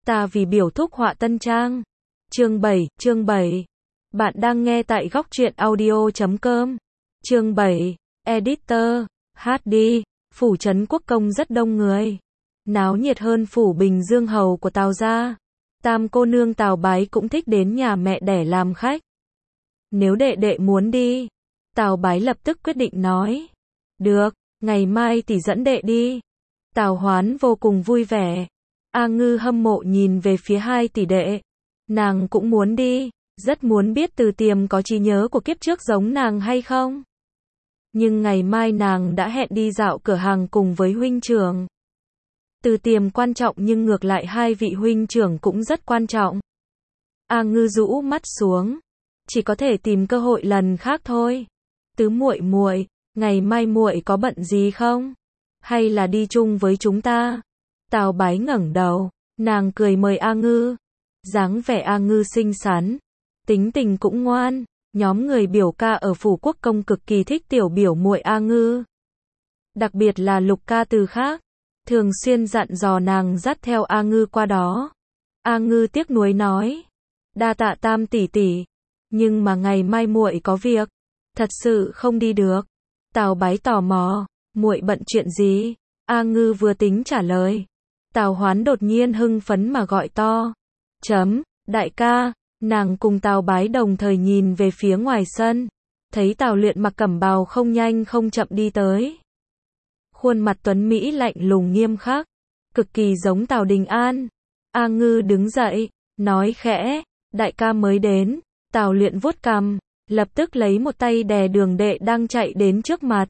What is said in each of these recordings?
Ta vì biểu thúc họa tân trang. Chương 7. Bạn đang nghe tại góc truyện audio.com. Chương 7. Editor. HD. Phủ trấn Quốc Công rất đông người. Náo nhiệt hơn phủ Bình Dương Hầu của Tào gia. Tam cô nương Tào Bái cũng thích đến nhà mẹ đẻ làm khách. Nếu đệ đệ muốn đi, Tào Bái lập tức quyết định nói. Được, ngày mai tỷ dẫn đệ đi. Tào Hoán vô cùng vui vẻ. A Ngư hâm mộ nhìn về phía hai tỷ đệ. Nàng cũng muốn đi, rất muốn biết Từ Tiềm có trí nhớ của kiếp trước giống nàng hay không. Nhưng ngày mai nàng đã hẹn đi dạo cửa hàng cùng với huynh trưởng. Từ Tiềm quan trọng nhưng ngược lại hai vị huynh trưởng cũng rất quan trọng. A Ngư rũ mắt xuống, chỉ có thể tìm cơ hội lần khác thôi. Tứ muội muội, ngày mai muội có bận gì không? Hay là đi chung với chúng ta? Tào Bái ngẩng đầu, nàng cười mời A Ngư. Dáng vẻ A Ngư xinh xắn, tính tình cũng ngoan, nhóm người biểu ca ở phủ Quốc Công cực kỳ thích tiểu biểu muội A Ngư. Đặc biệt là Lục ca từ khác, thường xuyên dặn dò nàng dắt theo A Ngư qua đó. A Ngư tiếc nuối nói, đa tạ Tam tỷ tỷ, nhưng mà ngày mai muội có việc, thật sự không đi được. Tào Bái tò mò, muội bận chuyện gì? A Ngư vừa tính trả lời, Tào Hoán đột nhiên hưng phấn mà gọi to. Đại ca, nàng cùng Tào Bái đồng thời nhìn về phía ngoài sân, thấy Tào Luyện mặc cẩm bào không nhanh không chậm đi tới. Khuôn mặt tuấn Mỹ lạnh lùng nghiêm khắc, cực kỳ giống Tào Đình An. A Ngư đứng dậy, nói khẽ, đại ca mới đến. Tào Luyện vuốt cằm, lập tức lấy một tay đè Đường đệ đang chạy đến trước mặt.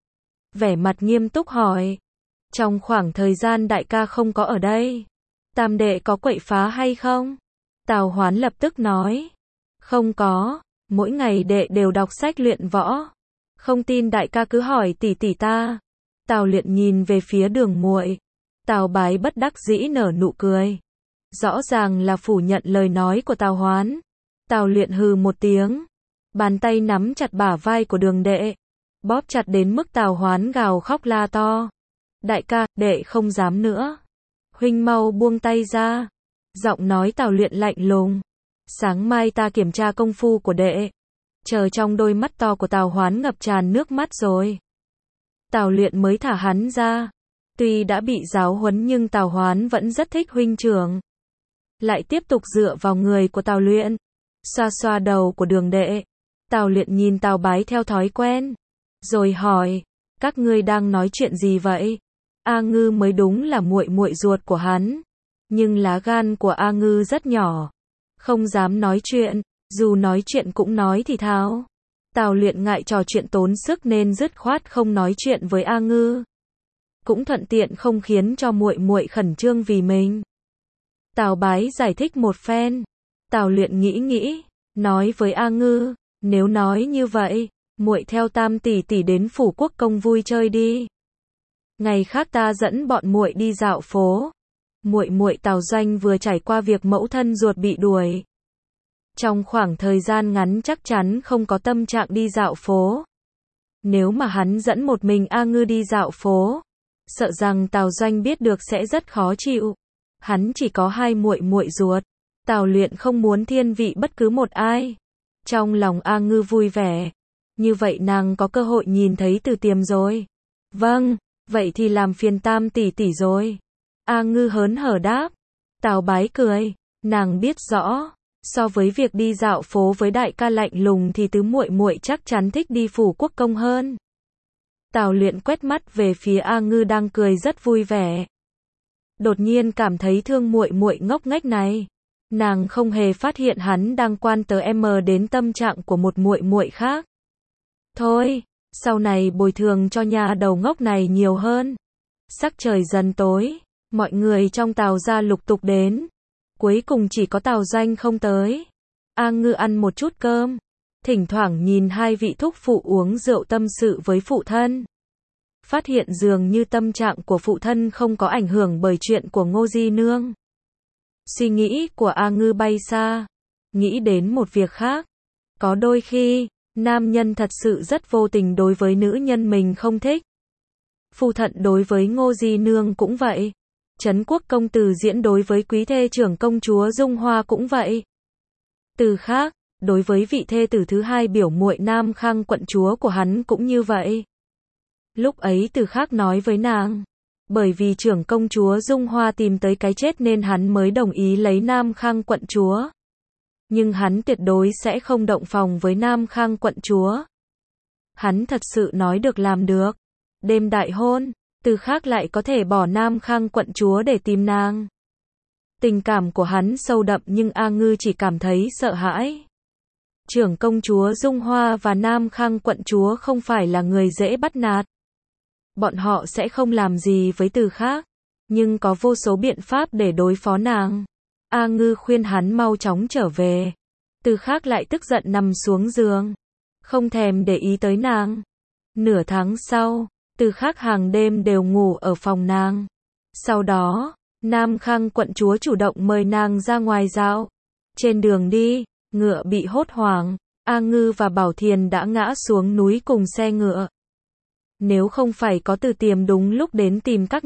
Vẻ mặt nghiêm túc hỏi, trong khoảng thời gian đại ca không có ở đây, Tam đệ có quậy phá hay không? Tào Hoán lập tức nói, không có, mỗi ngày đệ đều đọc sách luyện võ. Không tin đại ca cứ hỏi tỷ tỷ ta. Tào Luyện nhìn về phía Đường muội. Tào Bái bất đắc dĩ nở nụ cười. Rõ ràng là phủ nhận lời nói của Tào Hoán. Tào Luyện hừ một tiếng, bàn tay nắm chặt bả vai của Đường đệ, bóp chặt đến mức Tào Hoán gào khóc la to. Đại ca, đệ không dám nữa. Huynh mau buông tay ra. Giọng nói Tào Luyện lạnh lùng. Sáng mai ta kiểm tra công phu của đệ. Chờ trong đôi mắt to của Tào Hoán ngập tràn nước mắt rồi. Tào Luyện mới thả hắn ra. Tuy đã bị giáo huấn nhưng Tào Hoán vẫn rất thích huynh trưởng. Lại tiếp tục dựa vào người của Tào Luyện, xoa xoa đầu của Đường đệ. Tào Luyện nhìn Tào Bái theo thói quen, rồi hỏi, các ngươi đang nói chuyện gì vậy? A Ngư mới đúng là muội muội ruột của hắn, nhưng lá gan của A Ngư rất nhỏ, không dám nói chuyện, dù nói chuyện cũng nói thì thào. Tào Luyện ngại trò chuyện tốn sức nên dứt khoát không nói chuyện với A Ngư, cũng thuận tiện không khiến cho muội muội khẩn trương vì mình. Tào Bái giải thích một phen. Tào Luyện nghĩ, nói với A Ngư, nếu nói như vậy, muội theo Tam tỷ tỷ đến phủ Quốc Công vui chơi đi. Ngày khác ta dẫn bọn muội đi dạo phố. Muội Tào Doanh vừa trải qua việc mẫu thân ruột bị đuổi. Trong khoảng thời gian ngắn chắc chắn không có tâm trạng đi dạo phố. Nếu mà hắn dẫn một mình A Ngư đi dạo phố, sợ rằng Tào Doanh biết được sẽ rất khó chịu. Hắn chỉ có hai muội ruột. Tào Luyện không muốn thiên vị bất cứ một ai. Trong lòng A Ngư vui vẻ. Như vậy nàng có cơ hội nhìn thấy Từ Tiềm rồi. Vâng, vậy thì làm phiền Tam tỷ tỷ rồi. A Ngư hớn hở đáp. Tào Bái cười, nàng biết rõ, so với việc đi dạo phố với đại ca lạnh lùng thì tứ muội muội chắc chắn thích đi phủ Quốc Công hơn. Tào Luyện quét mắt về phía A Ngư đang cười rất vui vẻ. Đột nhiên cảm thấy thương muội muội ngốc nghếch này. Nàng không hề phát hiện hắn đang quan đến tâm trạng của một muội muội khác. Thôi, sau này bồi thường cho nhà đầu ngốc này nhiều hơn. Sắc trời dần tối, mọi người trong Tào gia lục tục đến. Cuối cùng chỉ có Tào Doanh không tới. A Ngư ăn một chút cơm, thỉnh thoảng nhìn hai vị thúc phụ uống rượu tâm sự với phụ thân. Phát hiện dường như tâm trạng của phụ thân không có ảnh hưởng bởi chuyện của Ngô Di Nương. Suy nghĩ của A Ngư bay xa, nghĩ đến một việc khác. Có đôi khi, nam nhân thật sự rất vô tình đối với nữ nhân mình không thích. Phụ thân đối với Ngô Di Nương cũng vậy. Trấn Quốc công Từ Diễn đối với quý thê trưởng công chúa Dung Hoa cũng vậy. Từ khác, đối với vị thê tử thứ hai biểu muội Nam Khang quận chúa của hắn cũng như vậy. Lúc ấy Từ khác nói với nàng, bởi vì trưởng công chúa Dung Hoa tìm tới cái chết nên hắn mới đồng ý lấy Nam Khang quận chúa. Nhưng hắn tuyệt đối sẽ không động phòng với Nam Khang quận chúa. Hắn thật sự nói được làm được. Đêm đại hôn, Từ khác lại có thể bỏ Nam Khang quận chúa để tìm nàng. Tình cảm của hắn sâu đậm nhưng A Ngư chỉ cảm thấy sợ hãi. Trưởng công chúa Dung Hoa và Nam Khang quận chúa không phải là người dễ bắt nạt. Bọn họ sẽ không làm gì với Từ khác, nhưng có vô số biện pháp để đối phó nàng. A Ngư khuyên hắn mau chóng trở về. Từ khác lại tức giận nằm xuống giường, không thèm để ý tới nàng. Nửa tháng sau, Từ khác hàng đêm đều ngủ ở phòng nàng. Sau đó, Nam Khang quận chúa chủ động mời nàng ra ngoài dạo. Trên đường đi, ngựa bị hốt hoảng, A Ngư và Bảo Thiền đã ngã xuống núi cùng xe ngựa. Nếu không phải có Từ Tiềm đúng lúc đến tìm các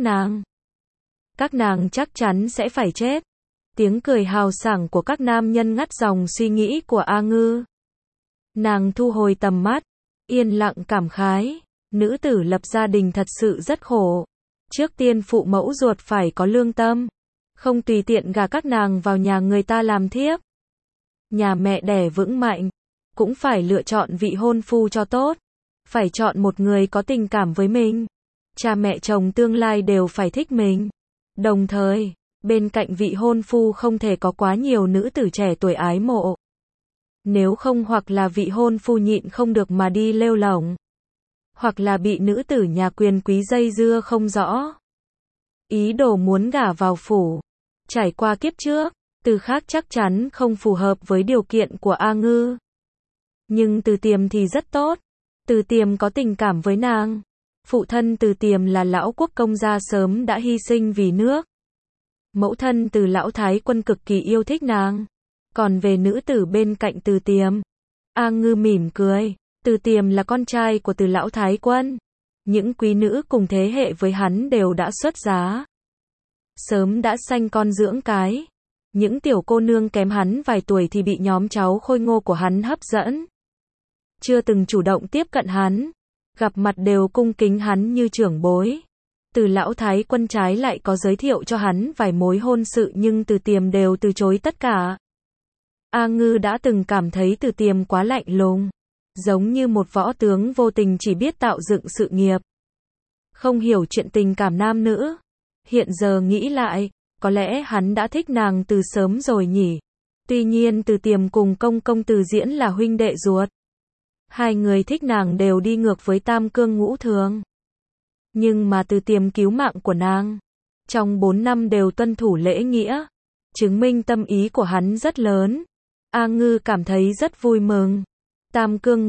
nàng chắc chắn sẽ phải chết. Tiếng cười hào sảng của các nam nhân ngắt dòng suy nghĩ của A Ngư. Nàng thu hồi tầm mắt, yên lặng cảm khái, nữ tử lập gia đình thật sự rất khổ. Trước tiên phụ mẫu ruột phải có lương tâm, không tùy tiện gả các nàng vào nhà người ta làm thiếp. Nhà mẹ đẻ vững mạnh, cũng phải lựa chọn vị hôn phu cho tốt, phải chọn một người có tình cảm với mình. Cha mẹ chồng tương lai đều phải thích mình. Đồng thời, bên cạnh vị hôn phu không thể có quá nhiều nữ tử trẻ tuổi ái mộ. Nếu không hoặc là vị hôn phu nhịn không được mà đi lêu lổng, hoặc là bị nữ tử nhà quyền quý dây dưa không rõ. Ý đồ muốn gả vào phủ. Trải qua kiếp trước, Từ khác chắc chắn không phù hợp với điều kiện của A Ngư. Nhưng Từ Tiềm thì rất tốt. Từ Tiềm có tình cảm với nàng. Phụ thân Từ Tiềm là lão quốc công gia sớm đã hy sinh vì nước. Mẫu thân Từ lão thái quân cực kỳ yêu thích nàng. Còn về nữ tử bên cạnh Từ Tiềm, A Ngư mỉm cười. Từ Tiềm là con trai của Từ lão thái quân. Những quý nữ cùng thế hệ với hắn đều đã xuất giá. Sớm đã sanh con dưỡng cái. Những tiểu cô nương kém hắn vài tuổi thì bị nhóm cháu khôi ngô của hắn hấp dẫn. Chưa từng chủ động tiếp cận hắn. Gặp mặt đều cung kính hắn như trưởng bối. Từ lão thái quân trái lại có giới thiệu cho hắn vài mối hôn sự nhưng Từ Tiềm đều từ chối tất cả. A Ngư đã từng cảm thấy Từ Tiềm quá lạnh lùng. Giống như một võ tướng vô tình chỉ biết tạo dựng sự nghiệp. Không hiểu chuyện tình cảm nam nữ. Hiện giờ nghĩ lại, có lẽ hắn đã thích nàng từ sớm rồi nhỉ. Tuy nhiên Từ Tiềm cùng công công Từ Diễn là huynh đệ ruột. Hai người thích nàng đều đi ngược với tam cương ngũ thường. Nhưng mà Từ Tiềm cứu mạng của nàng. Trong 4 năm đều tuân thủ lễ nghĩa. Chứng minh tâm ý của hắn rất lớn. A Ngư cảm thấy rất vui mừng. Tam cương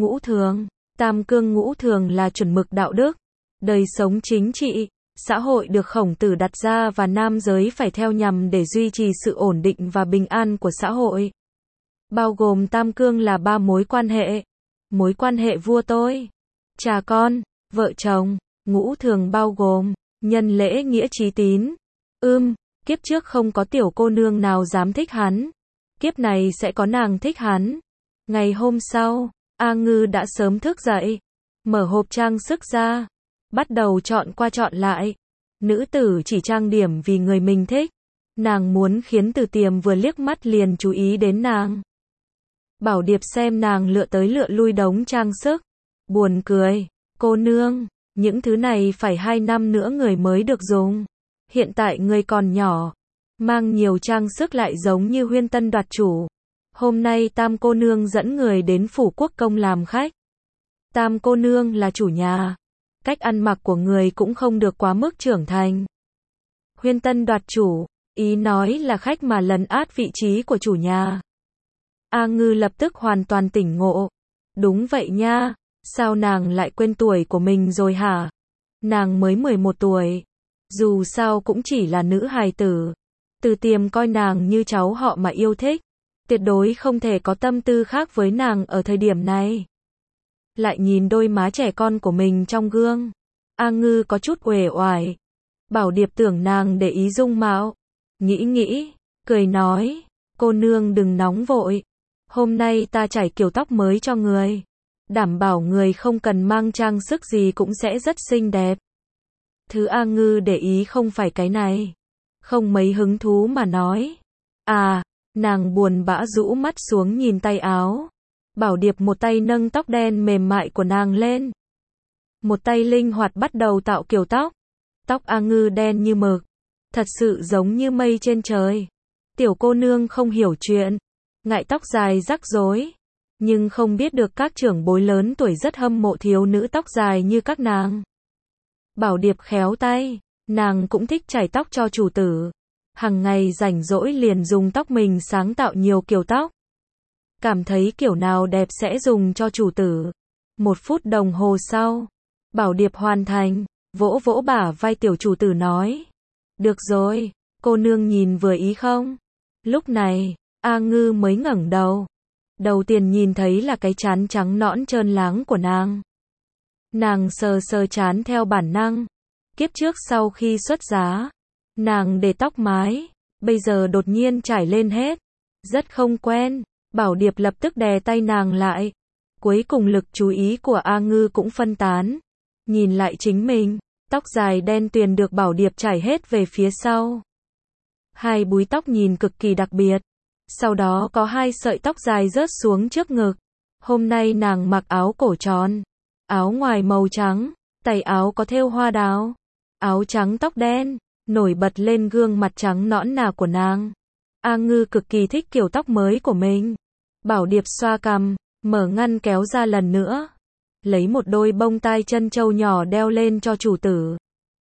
ngũ thường là chuẩn mực đạo đức, đời sống chính trị, xã hội được Khổng Tử đặt ra và nam giới phải theo nhằm để duy trì sự ổn định và bình an của xã hội. Bao gồm tam cương là 3 mối quan hệ. Mối quan hệ vua tôi, cha con, vợ chồng. Ngũ thường bao gồm nhân lễ nghĩa trí tín. Kiếp trước không có tiểu cô nương nào dám thích hắn. Kiếp này sẽ có nàng thích hắn. Ngày hôm sau, A Ngư đã sớm thức dậy, mở hộp trang sức ra, bắt đầu chọn qua chọn lại. Nữ tử chỉ trang điểm vì người mình thích. Nàng muốn khiến Từ Tiềm vừa liếc mắt liền chú ý đến nàng. Bảo Điệp xem nàng lựa tới lựa lui đống trang sức. Buồn cười, cô nương, những thứ này phải 2 năm nữa người mới được dùng. Hiện tại người còn nhỏ, mang nhiều trang sức lại giống như huyên tân đoạt chủ. Hôm nay Tam cô nương dẫn người đến phủ quốc công làm khách. Tam cô nương là chủ nhà. Cách ăn mặc của người cũng không được quá mức trưởng thành. Huyên tân đoạt chủ, ý nói là khách mà lấn át vị trí của chủ nhà. A Ngư lập tức hoàn toàn tỉnh ngộ. Đúng vậy nha, sao nàng lại quên tuổi của mình rồi hả? Nàng mới 11 tuổi. Dù sao cũng chỉ là nữ hài tử. Từ Tiềm coi nàng như cháu họ mà yêu thích. Tuyệt đối không thể có tâm tư khác với nàng ở thời điểm này. Lại nhìn đôi má trẻ con của mình trong gương. A Ngư có chút uể oải. Bảo Điệp tưởng nàng để ý dung mạo. Nghĩ nghĩ, cười nói, cô nương đừng nóng vội. Hôm nay ta chải kiểu tóc mới cho người. Đảm bảo người không cần mang trang sức gì cũng sẽ rất xinh đẹp. Thứ A Ngư để ý không phải cái này. Không mấy hứng thú mà nói. À, nàng buồn bã rũ mắt xuống nhìn tay áo. Bảo Điệp một tay nâng tóc đen mềm mại của nàng lên. Một tay linh hoạt bắt đầu tạo kiểu tóc. Tóc A Ngư đen như mực. Thật sự giống như mây trên trời. Tiểu cô nương không hiểu chuyện. Ngại tóc dài rắc rối. Nhưng không biết được các trưởng bối lớn tuổi rất hâm mộ thiếu nữ tóc dài như các nàng. Bảo Điệp khéo tay. Nàng cũng thích chải tóc cho chủ tử. Hằng ngày rảnh rỗi liền dùng tóc mình sáng tạo nhiều kiểu tóc. Cảm thấy kiểu nào đẹp sẽ dùng cho chủ tử. 1 phút đồng hồ sau, Bảo Điệp hoàn thành, vỗ vỗ bả vai tiểu chủ tử nói. Được rồi, cô nương nhìn vừa ý không? Lúc này, A Ngư mới ngẩng đầu. Đầu tiên nhìn thấy là cái trán trắng nõn trơn láng của nàng. Nàng sờ sờ trán theo bản năng. Kiếp trước sau khi xuất giá, nàng để tóc mái, bây giờ đột nhiên trải lên hết. Rất không quen. Bảo Điệp lập tức đè tay nàng lại. Cuối cùng lực chú ý của A Ngư cũng phân tán. Nhìn lại chính mình, tóc dài đen tuyền được Bảo Điệp trải hết về phía sau. 2 búi tóc nhìn cực kỳ đặc biệt. Sau đó có 2 sợi tóc dài rớt xuống trước ngực. Hôm nay nàng mặc áo cổ tròn. Áo ngoài màu trắng, tay áo có thêu hoa đào. Áo trắng tóc đen, nổi bật lên gương mặt trắng nõn nà của nàng. A Ngư cực kỳ thích kiểu tóc mới của mình. Bảo Điệp xoa cằm, mở ngăn kéo ra lần nữa. Lấy một đôi bông tai chân châu nhỏ đeo lên cho chủ tử.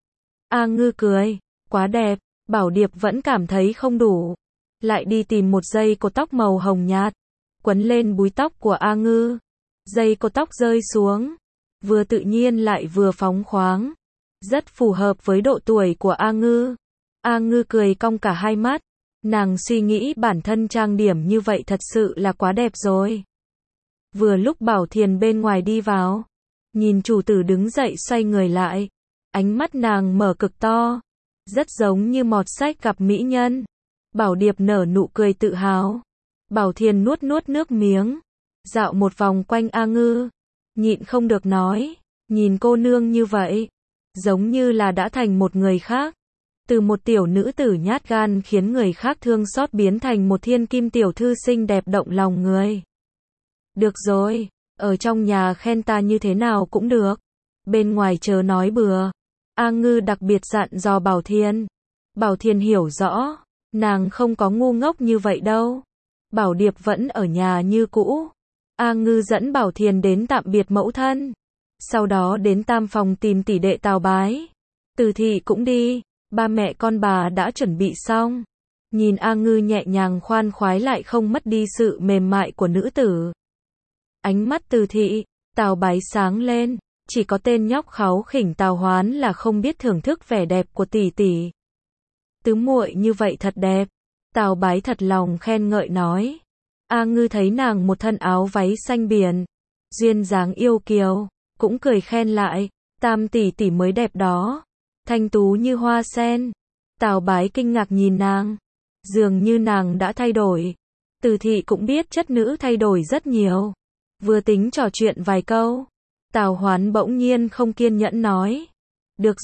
A Ngư cười, quá đẹp. Bảo Điệp vẫn cảm thấy không đủ. Lại đi tìm một dây cột tóc màu hồng nhạt. Quấn lên búi tóc của A Ngư. Dây cột tóc rơi xuống. Vừa tự nhiên lại vừa phóng khoáng. Rất phù hợp với độ tuổi của A Ngư. A Ngư cười cong cả hai mắt. Nàng suy nghĩ bản thân trang điểm như vậy thật sự là quá đẹp rồi. Vừa lúc Bảo Thiền bên ngoài đi vào. Nhìn chủ tử đứng dậy xoay người lại. Ánh mắt nàng mở cực to. Rất giống như mọt sách gặp mỹ nhân. Bảo Điệp nở nụ cười tự hào. Bảo Thiền nuốt nuốt nước miếng. Dạo một vòng quanh A Ngư. Nhịn không được nói. Nhìn cô nương như vậy. Giống như là đã thành một người khác. Từ một tiểu nữ tử nhát gan khiến người khác thương xót biến thành một thiên kim tiểu thư xinh đẹp động lòng người. Được rồi, ở trong nhà khen ta như thế nào cũng được. Bên ngoài chớ nói bừa. A Ngư đặc biệt dặn dò Bảo Thiền. Bảo Thiền hiểu rõ, nàng không có ngu ngốc như vậy đâu. Bảo Điệp vẫn ở nhà như cũ. A Ngư dẫn Bảo Thiền đến tạm biệt mẫu thân. Sau đó đến tam phòng tìm tỷ đệ Tào Bái. Từ Thị cũng đi. Ba mẹ con bà đã chuẩn bị xong. Nhìn A Ngư nhẹ nhàng khoan khoái lại không mất đi sự mềm mại của nữ tử. Ánh mắt Từ Thị, Tào Bái sáng lên. Chỉ có tên nhóc kháu khỉnh Tào Hoán là không biết thưởng thức vẻ đẹp của tỷ tỷ. Tứ muội như vậy thật đẹp. Tào Bái thật lòng khen ngợi nói. A Ngư thấy nàng một thân áo váy xanh biển. Duyên dáng yêu kiều. Cũng cười khen lại. Tam tỷ tỷ mới đẹp đó. Thanh tú như hoa sen. Tào Bái kinh ngạc nhìn nàng. Dường như nàng đã thay đổi. Từ Thị cũng biết chất nữ thay đổi rất nhiều. Vừa tính trò chuyện vài câu. Tào Hoán bỗng nhiên không kiên nhẫn nói. Được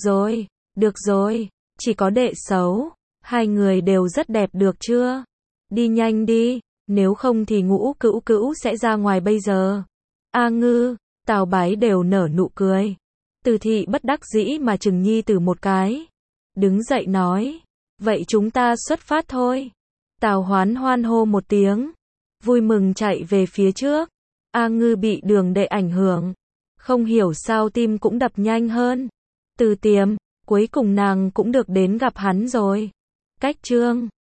rồi, chỉ có đệ xấu. 2 người đều rất đẹp được chưa? Đi nhanh đi, nếu không thì Ngũ Cữu Cữu sẽ ra ngoài bây giờ. A Ngư, Tào Bái đều nở nụ cười. Từ Thị bất đắc dĩ mà chừng nhi tử một cái. Đứng dậy nói. Vậy chúng ta xuất phát thôi. Tào Hoán hoan hô một tiếng. Vui mừng chạy về phía trước. A Ngư bị đường đệ ảnh hưởng. Không hiểu sao tim cũng đập nhanh hơn. Từ Tiềm, cuối cùng nàng cũng được đến gặp hắn rồi. Cách chương